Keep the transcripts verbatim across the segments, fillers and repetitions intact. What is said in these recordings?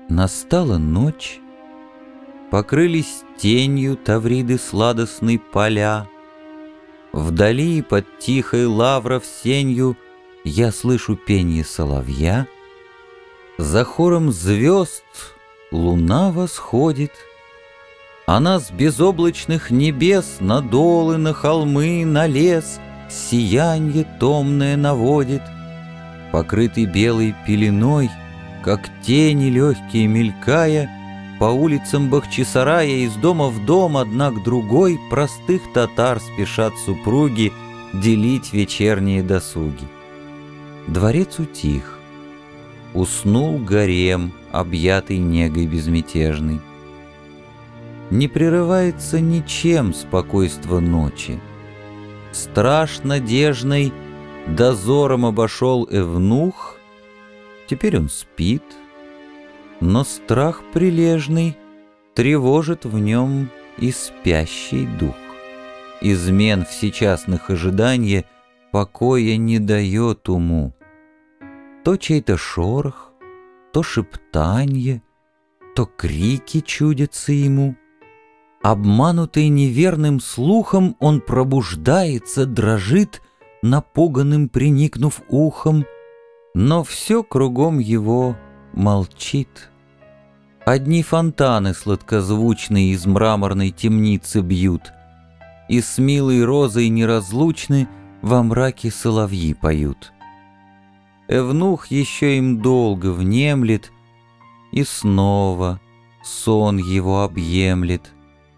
Настала ночь, покрылись тенью тавриды сладостной поля. Вдали под тихой лавров сенью я слышу пенье соловья. За хором звезд луна восходит. Она с безоблачных небес на долы, на холмы, на лес сиянье томное наводит. Покрытый белой пеленой, как тени легкие мелькая, по улицам Бахчисарая из дома в дом одна к другой простых татар спешат супруги делить вечерние досуги. Дворец утих. Уснул гарем, объятый негой безмятежной. Не прерывается ничем спокойство ночи. Страж надежный дозором обошел эвнух. Теперь он спит, но страх прилежный тревожит в нем и спящий дух. Измен всечасных ожиданий покоя не дает уму. То чей-то шорох, то шептанье, то крики чудятся ему. Обманутый неверным слухом, он пробуждается, дрожит, напуганным приникнув ухом, но все кругом его молчит. Одни фонтаны сладкозвучные из мраморной темницы бьют, и с милой розой неразлучны во мраке соловьи поют. Эвнух еще им долго внемлет, и снова сон его объемлет.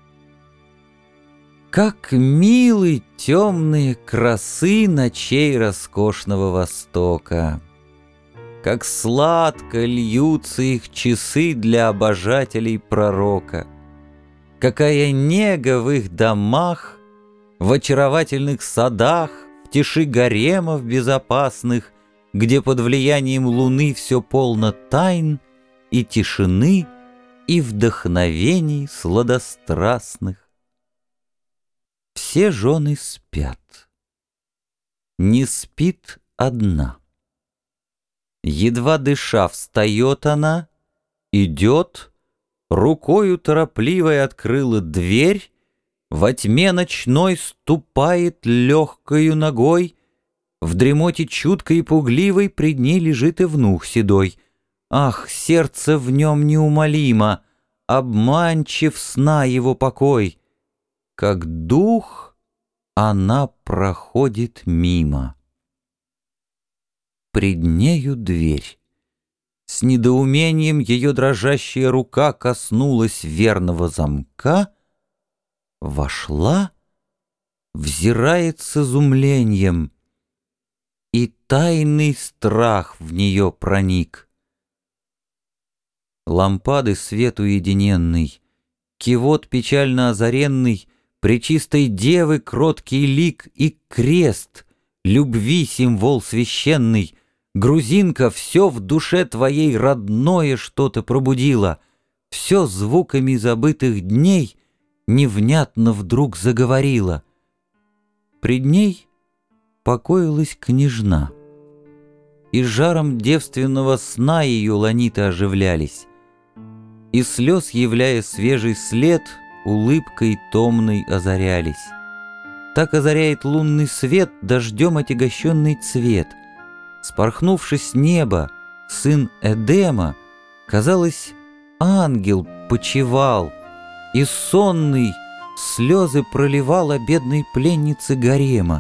Как милы темные красы ночей роскошного Востока! Как сладко льются их часы для обожателей пророка! Какая нега в их домах, в очаровательных садах, в тиши гаремов безопасных, где под влиянием луны все полно тайн и тишины, и вдохновений сладострастных. Все жены спят. Не спит одна. Едва дыша, встает она, идет, рукою торопливой открыла дверь, во тьме ночной ступает легкою ногой, в дремоте чуткой и пугливой пред ней лежит эвнух седой. Ах, сердце в нем неумолимо, обманчив сна его покой. Как дух она проходит мимо. Пред нею дверь. С недоумением ее дрожащая рука коснулась верного замка, вошла, взирает с изумлением, и тайный страх в нее проник. Лампады свет уединенный, кивот печально озаренный, пречистой девы кроткий лик и крест, любви символ священный, грузинка, все в душе твоей родное что-то пробудила, все звуками забытых дней невнятно вдруг заговорила. Пред ней покоилась княжна, и жаром девственного сна ее ланиты оживлялись, и слез, являя свежий след, улыбкой томной озарялись. Так озаряет лунный свет дождем отягощенный цвет. Спорхнувшись с неба, сын Эдема, казалось, ангел почивал, и сонный слезы проливал о бедной пленнице гарема.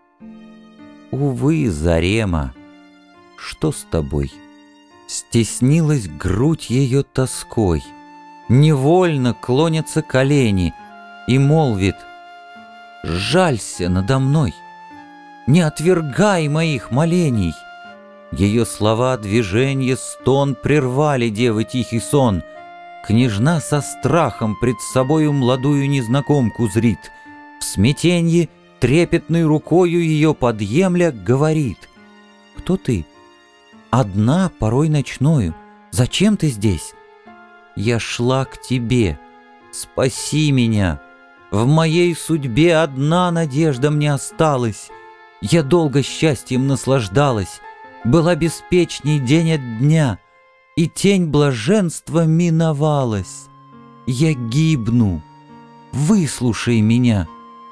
Увы, Зарема, что с тобой? Стеснилась грудь ее тоской, невольно клонятся колени, и молвит: «Жалься надо мной, не отвергай моих молений». Ее слова, движенье, стон прервали девы тихий сон. Княжна со страхом пред собою младую незнакомку зрит. В смятенье, трепетной рукою ее подъемля, говорит: «Кто ты? Одна, порой ночною. Зачем ты здесь?» «Я шла к тебе. Спаси меня. В моей судьбе одна надежда мне осталась. Я долго счастьем наслаждалась, была беспечней день от дня. и тень блаженства миновалась. Я гибну, выслушай меня.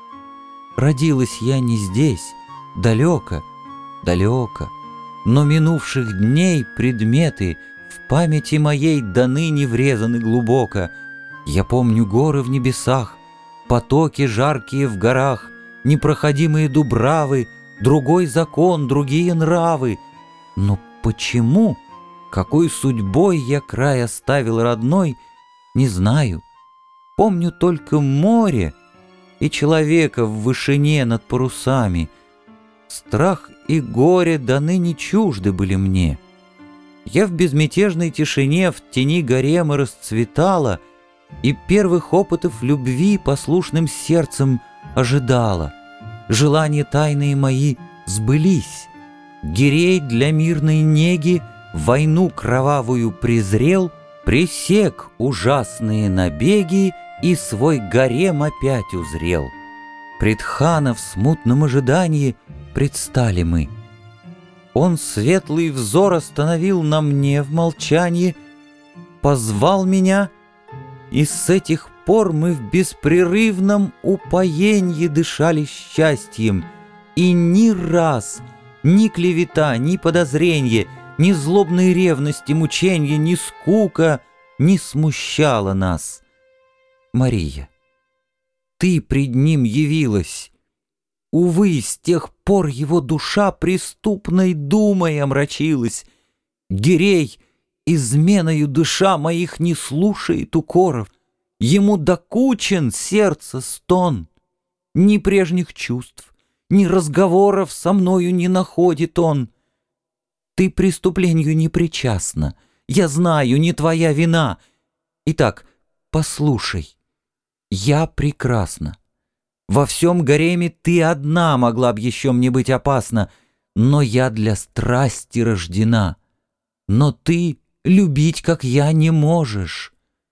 Родилась я не здесь, далеко, далеко, но минувших дней предметы в памяти моей до ныне врезаны глубоко. Я помню горы в небесах, потоки жаркие в горах, непроходимые дубравы, другой закон, другие нравы. Но почему, какой судьбой я край оставил родной, не знаю. Помню только море и человека в вышине над парусами. Страх и горе до ныне чужды были мне. Я в безмятежной тишине в тени гарема расцветала и первых опытов любви послушным сердцем ожидала. Желания тайные мои сбылись. Гирей для мирной неги войну кровавую презрел, пресек ужасные набеги и свой гарем опять узрел. Пред хана в смутном ожидании предстали мы. Он светлый взор остановил на мне в молчании, позвал меня, и с этих пор мы в беспрерывном упоенье дышали счастьем, и ни раз ни клевета, ни подозренье, ни злобной ревности, мученья, ни скука не смущала нас. Мария, ты пред ним явилась. Увы, с тех пор его душа преступной думой омрачилась. Гирей, изменою душа моих не слушает укоров. Ему докучен сердце стон. Ни прежних чувств, ни разговоров со мною не находит он. Ты преступлению не причастна. Я знаю, не твоя вина. Итак, послушай, я прекрасна. Во всем гареме ты одна могла б еще мне быть опасна, но я для страсти рождена. Но ты любить, как я, не можешь.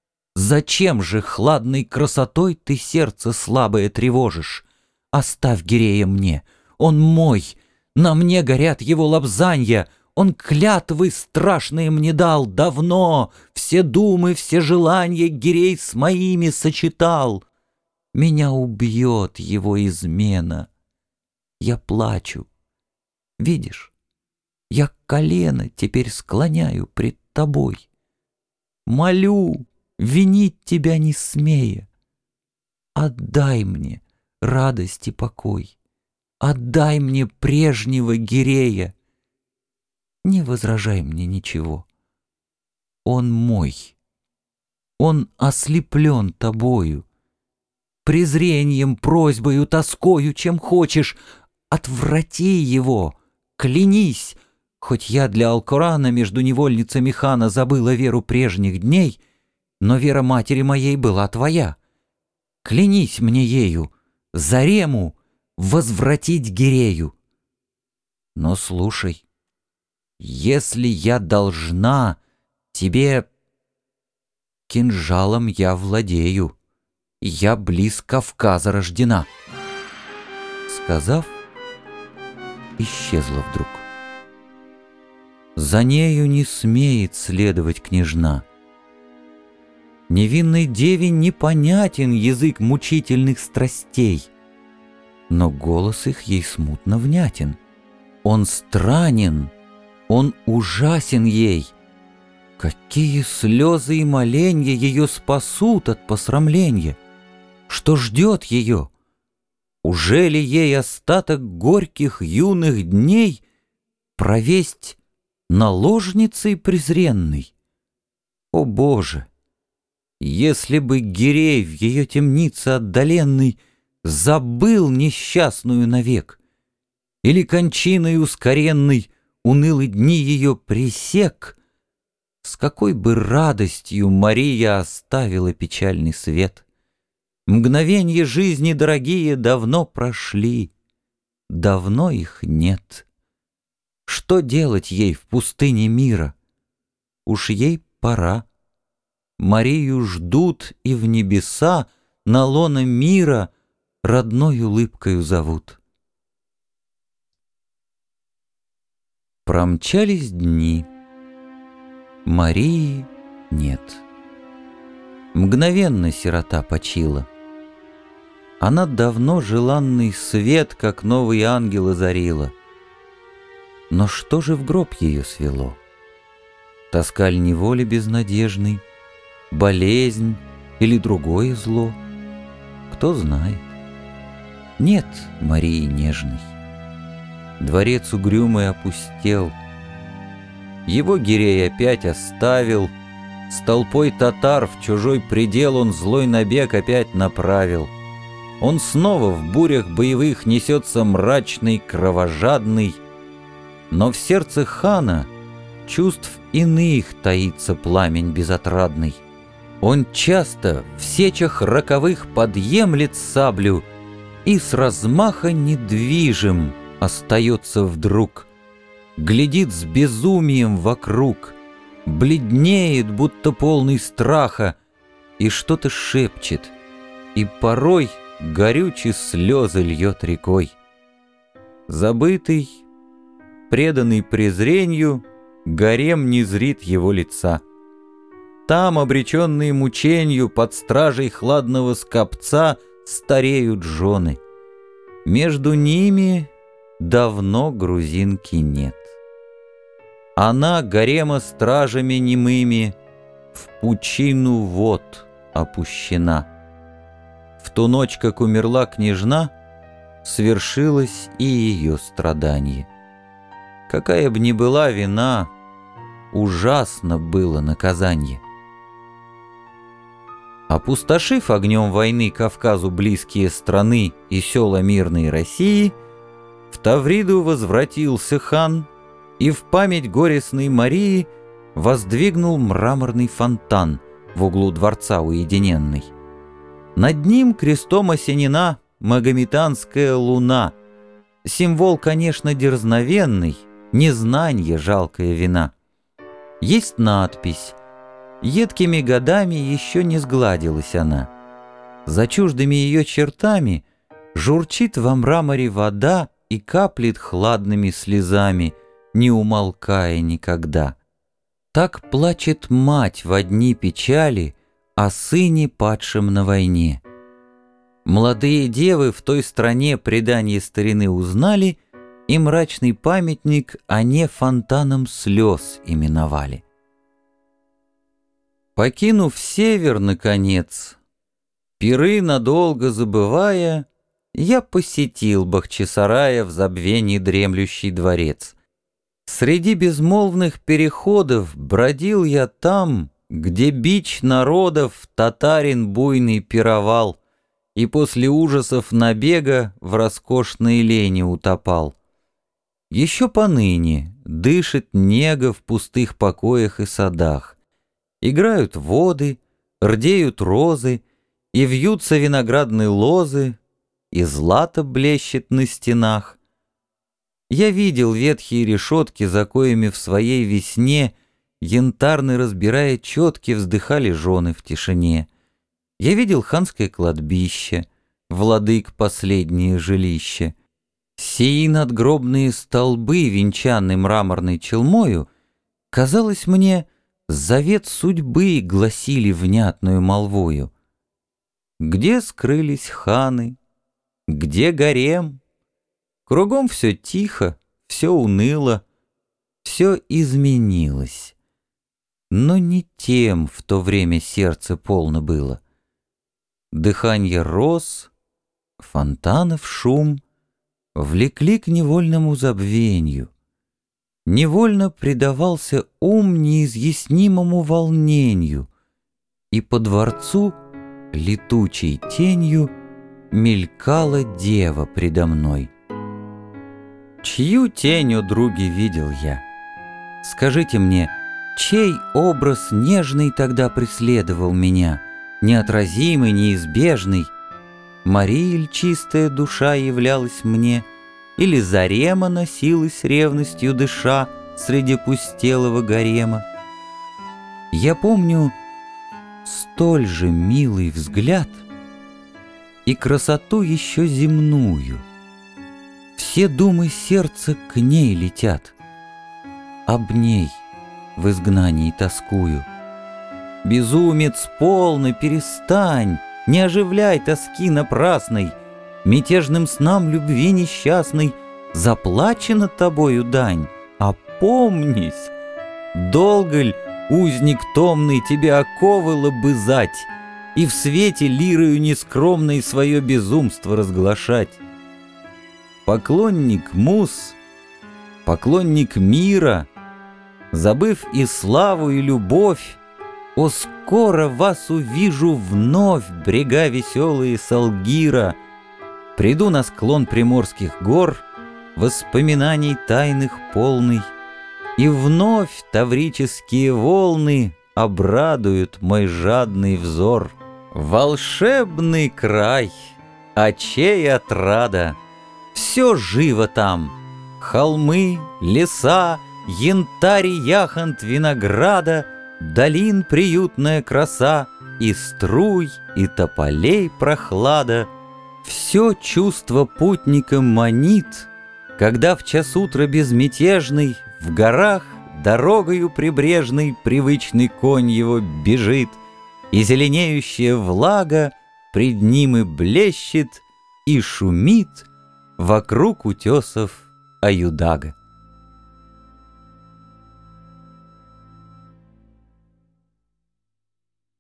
Зачем же хладной красотой ты сердце слабое тревожишь? Оставь Гирея мне, он мой, на мне горят его лобзанья, он клятвы страшные мне дал давно, все думы, все желания Гирей с моими сочетал. Меня убьет его измена. Я плачу. Видишь, я колено теперь склоняю пред тобой. Молю, винить тебя не смея. Отдай мне радость и покой. Отдай мне прежнего Гирея. Не возражай мне ничего. Он мой. Он ослеплен тобою. Презрением, просьбою, тоскою, чем хочешь, отврати его, клянись, хоть я для Алкорана между невольницами хана забыла веру прежних дней, но вера матери моей была твоя. Клянись мне ею, Зарему возвратить Гирею. Но слушай, если я должна тебе, кинжалом я владею. Я близ Кавказа рождена. Сказав, исчезла вдруг. За нею не смеет следовать княжна. Невинной деве непонятен язык мучительных страстей, но голос их ей смутно внятен. Он странен, он ужасен ей. Какие слезы и моленья ее спасут от посрамления? Что ждет ее? Уже ли ей остаток горьких юных дней провесть наложницей презренной? О Боже! Если бы Гирей в ее темнице отдаленной забыл несчастную навек, или кончиной ускоренной унылые дни ее пресек, с какой бы радостью Мария оставила печальный свет! Мгновенья жизни дорогие давно прошли, давно их нет. Что делать ей в пустыне мира? Уж ей пора. Марию ждут и в небеса на лоно мира родной улыбкою зовут. Промчались дни. Марии нет. Мгновенно сирота почила. Она давно желанный свет, как новый ангел, озарила. Но что же в гроб ее свело? Тоскаль неволи безнадежный, болезнь или другое зло? Кто знает. Нет Марии нежной. Дворец угрюмый опустел. Его Гирей опять оставил. С толпой татар в чужой предел он злой набег опять направил. Он снова в бурях боевых несется мрачный, кровожадный, но в сердце хана чувств иных таится пламень безотрадный. Он часто в сечах роковых подъемлет саблю и с размаха недвижим остается вдруг. Глядит с безумием вокруг, бледнеет, будто полный страха, и что-то шепчет, и порой горючие слезы льет рекой. Забытый, преданный презрению, гарем не зрит его лица. Там, обреченные мученью, под стражей хладного скопца, стареют жены. Между ними давно грузинки нет. Она гарема стражами немыми в пучину вод опущена. В ту ночь, как умерла княжна, свершилось и ее страдание. Какая б ни была вина, ужасно было наказание. Опустошив огнем войны Кавказу близкие страны и села мирной России, в Тавриду возвратился хан и в память горестной Марии воздвигнул мраморный фонтан в углу дворца уединенный. Над ним крестом осенена магометанская луна, символ, конечно, дерзновенный, незнанье жалкая вина. Есть надпись. Едкими годами еще не сгладилась она. За чуждыми ее чертами журчит во мраморе вода и каплет хладными слезами, не умолкая никогда. Так плачет мать во дни печали о сыне, падшем на войне. Молодые девы в той стране предания старины узнали, и мрачный памятник они фонтаном слез именовали. Покинув север, наконец, пиры надолго забывая, я посетил Бахчисарая в забвении дремлющий дворец. Среди безмолвных переходов бродил я там, где бич народов татарин буйный пировал и после ужасов набега в роскошной лени утопал. Еще поныне дышит нега в пустых покоях и садах. Играют воды, рдеют розы, и вьются виноградные лозы, и злато блещет на стенах. Я видел ветхие решетки, за коями в своей весне янтарно разбирая четки вздыхали жены в тишине. Я видел ханское кладбище, владык последнее жилище. Сии надгробные столбы, венчанные мраморной челмою, казалось мне, завет судьбы гласили внятную молвою. Где скрылись ханы? Где гарем? Кругом все тихо, все уныло, все изменилось. Но не тем в то время сердце полно было. Дыханье роз, фонтанов шум влекли к невольному забвению. Невольно предавался ум неизъяснимому волнению, и по дворцу летучей тенью мелькала дева предо мной. Чью тень, о други, видел я? Скажите мне, чей образ нежный тогда преследовал меня, неотразимый, неизбежный? Мария ль чистая душа являлась мне, или Зарема носилась ревностью дыша среди пустелого гарема? Я помню столь же милый взгляд и красоту еще земную. Все думы сердца к ней летят. Об ней, в изгнании тоскую. Безумец, полно, перестань, не оживляй тоски напрасной, мятежным снам любви несчастной заплачена тобою дань. Опомнись, долго ль, узник томный, тебе оковы лобызать и в свете лирою нескромной свое безумство разглашать? Поклонник муз, поклонник мира, забыв и славу, и любовь, о, скоро вас увижу вновь, брега веселые Салгира. Приду на склон приморских гор, воспоминаний тайных полный, и вновь таврические волны обрадуют мой жадный взор. Волшебный край, очей отрада, все живо там, холмы, леса, янтарь и яхонт винограда, долин приютная краса, и струй, и тополей прохлада. Все чувство путника манит, когда в час утра безмятежный в горах дорогою прибрежной привычный конь его бежит, и зеленеющая влага пред ним и блещет, и шумит вокруг утесов Аюдага.